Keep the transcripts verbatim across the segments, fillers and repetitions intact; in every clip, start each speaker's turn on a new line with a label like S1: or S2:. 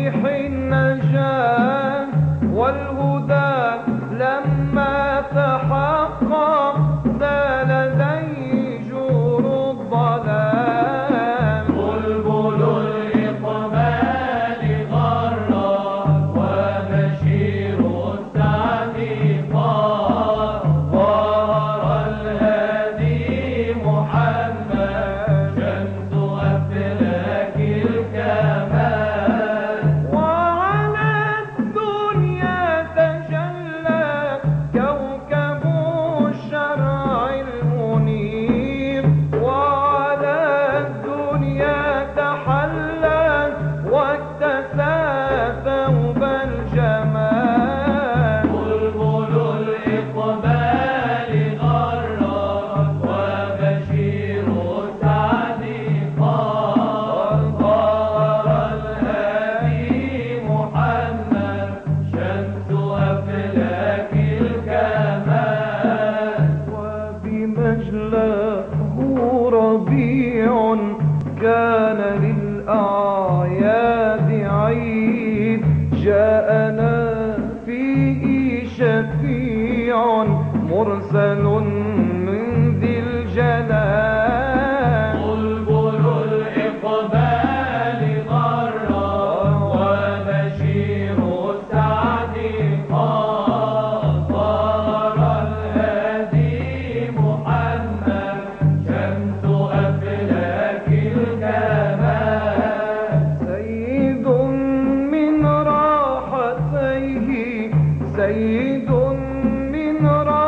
S1: ريح النجاة والهدى لما تحقق زال ديجور الضلال.
S2: بلبل الإقبال غرا وبشير السعد طار. ظهر الهادي محمد شمس أفلاك الكمال.
S1: وعلى الدنيا تجلى كوكب الشرع المنير. وعلى الدنيا تحلى واكتسى ثوب الجمال.
S2: بلبل الإقبال غرا وبشير السعد طار. ظهر الهادي محمد شمس أفلاك الكمال.
S1: وبمجلاه ربيع كان للأعياد عيد. جاءنا فيه شفيع مرسل من ذي الجلال.
S2: بلبل الإقبال غرا وبشير السعد طار. ظهر الهادي محمد شمس أفلاك الكمال.
S1: سيد من راحتيه سيد من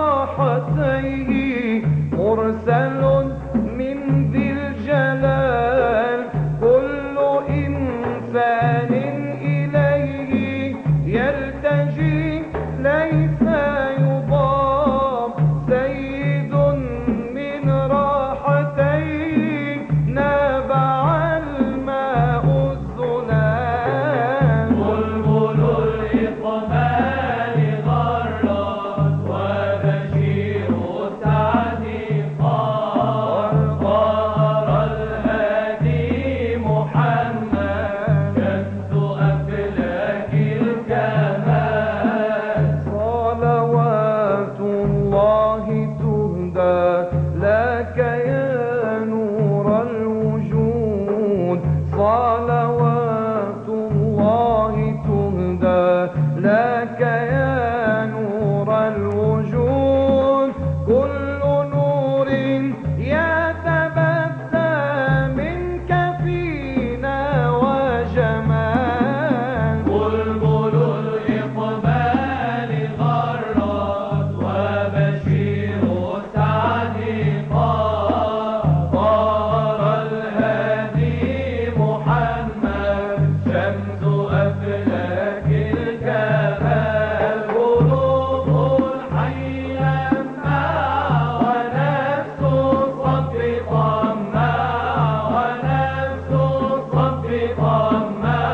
S1: راحتيه مرسل من ذي الجلال. كل إنسان إليه يلتجي ليس يضام. سيد من راحتيه نابع الماء الزلال.
S2: بلبل الإقبال غرا وبشير السعد طار. ظهر الهادي محمد شمس أفلاك الكمال.
S1: صلوات الله تهدى لك يا نور الوجود. صلوات الله تهدى لك يا نور الوجود. كل نور يتبدى منك فينا وجمال.
S2: بلبل الإقبال غرا وبشير السعد طار. ظهر الهادي محمد شمس أفلاك الكمال. قلوب الحي لمع ونفس الصف طمع. ونفس الصف طمع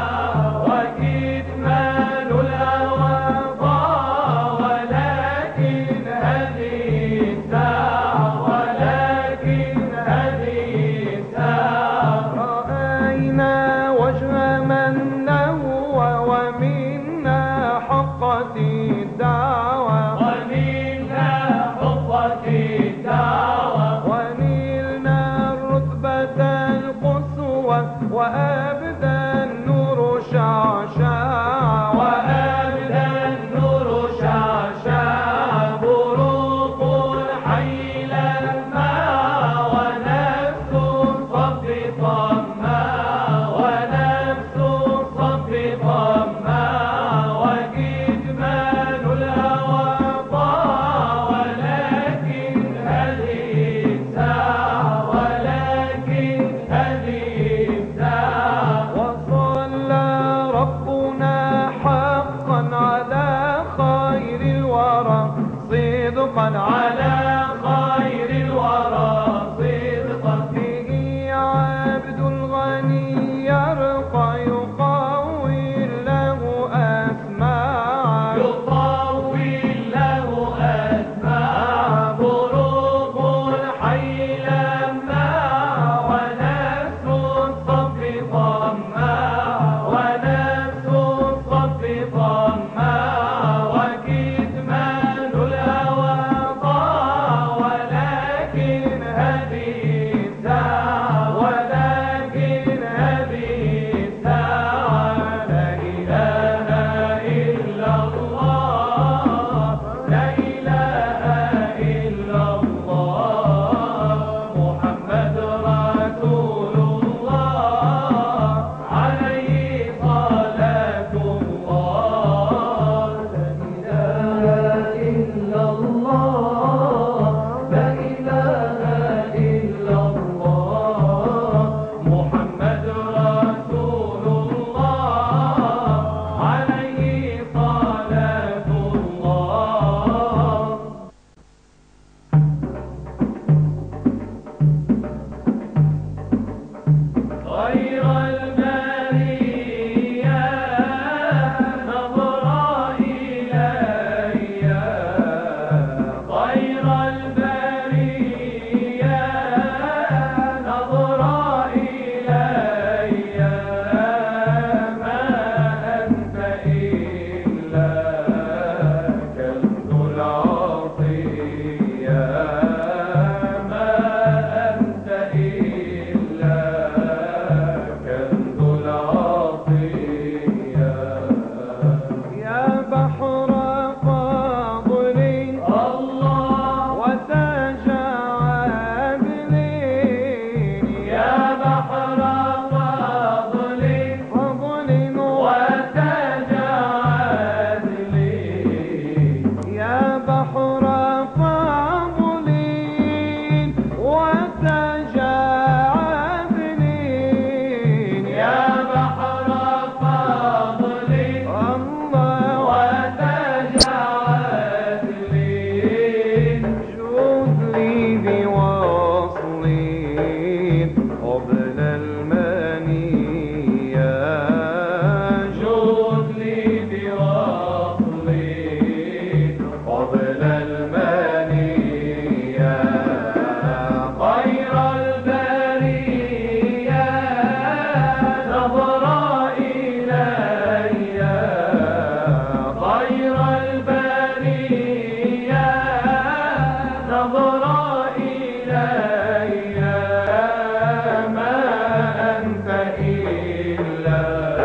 S2: وكتمان الهوى ضاع. ولكن هذه الساعة ولكن هذه الساعة
S1: رأينا وجه من له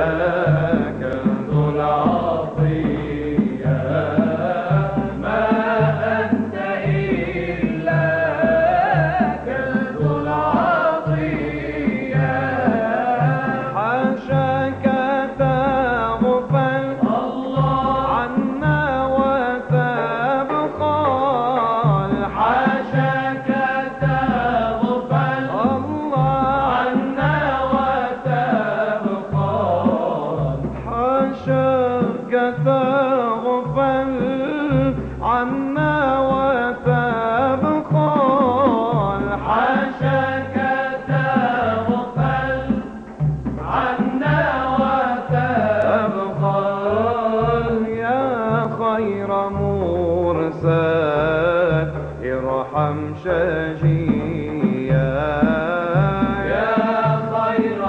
S2: كنز العطية ما أنت إلا كنز العطية
S1: حاشاك تغفل عنا وتبخل
S2: حاشاك تغفل عنا وتبخل
S1: حاشاك تغفل عنا وتبخل
S2: حاشاك تغفل عنا وتبخل
S1: يا خير مرسل ارحم شجيا
S2: يا خير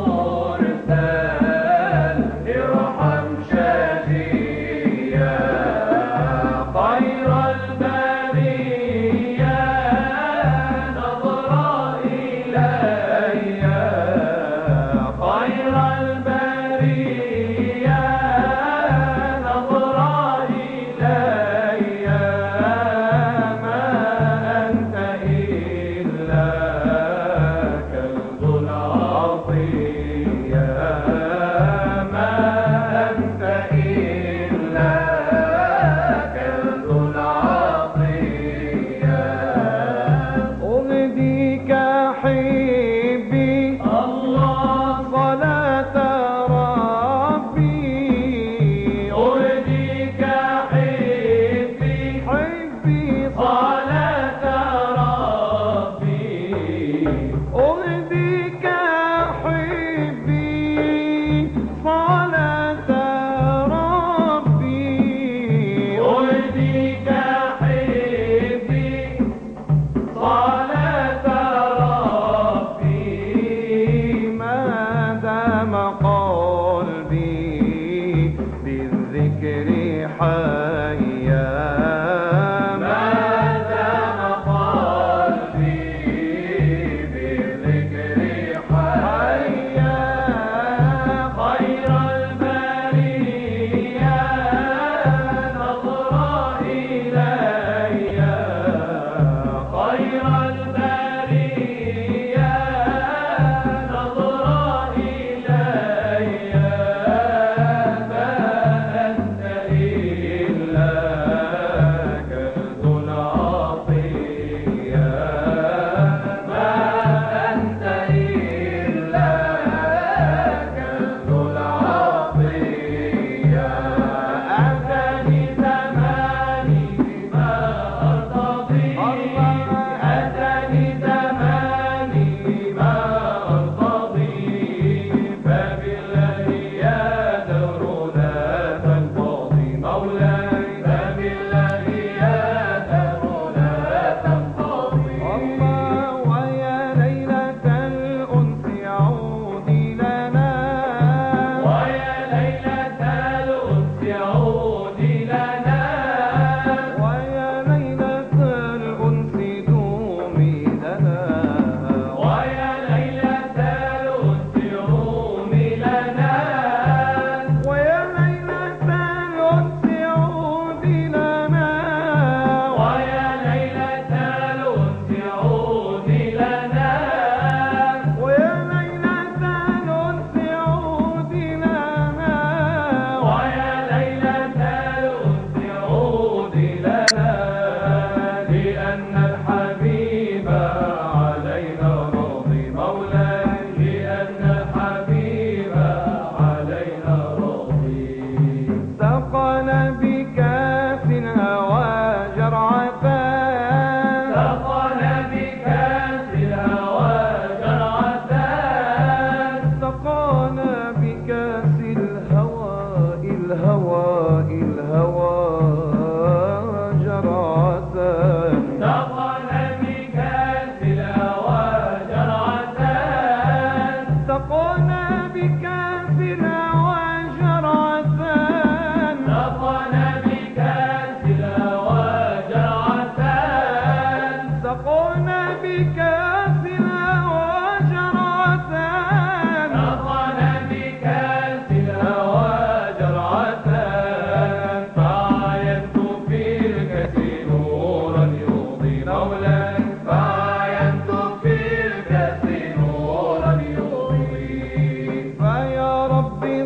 S2: مرسل ارحم شجيا خير البرية نظر إلي خير البرية نظر إلي ما أنت إلا كنز العطية ما أنت إلا كنز العطية
S1: أهديك حبي
S2: الله
S1: صلاة ربي
S2: أهديك حبي
S1: حبي
S2: صلاة ربي
S1: أهديك حبي صلاة ربي
S2: أهديك حبي صلاة ربي
S1: ما دام قلبي بالذكر حيا
S2: ما دام قلبي بالذكر حيا خير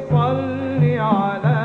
S1: صل على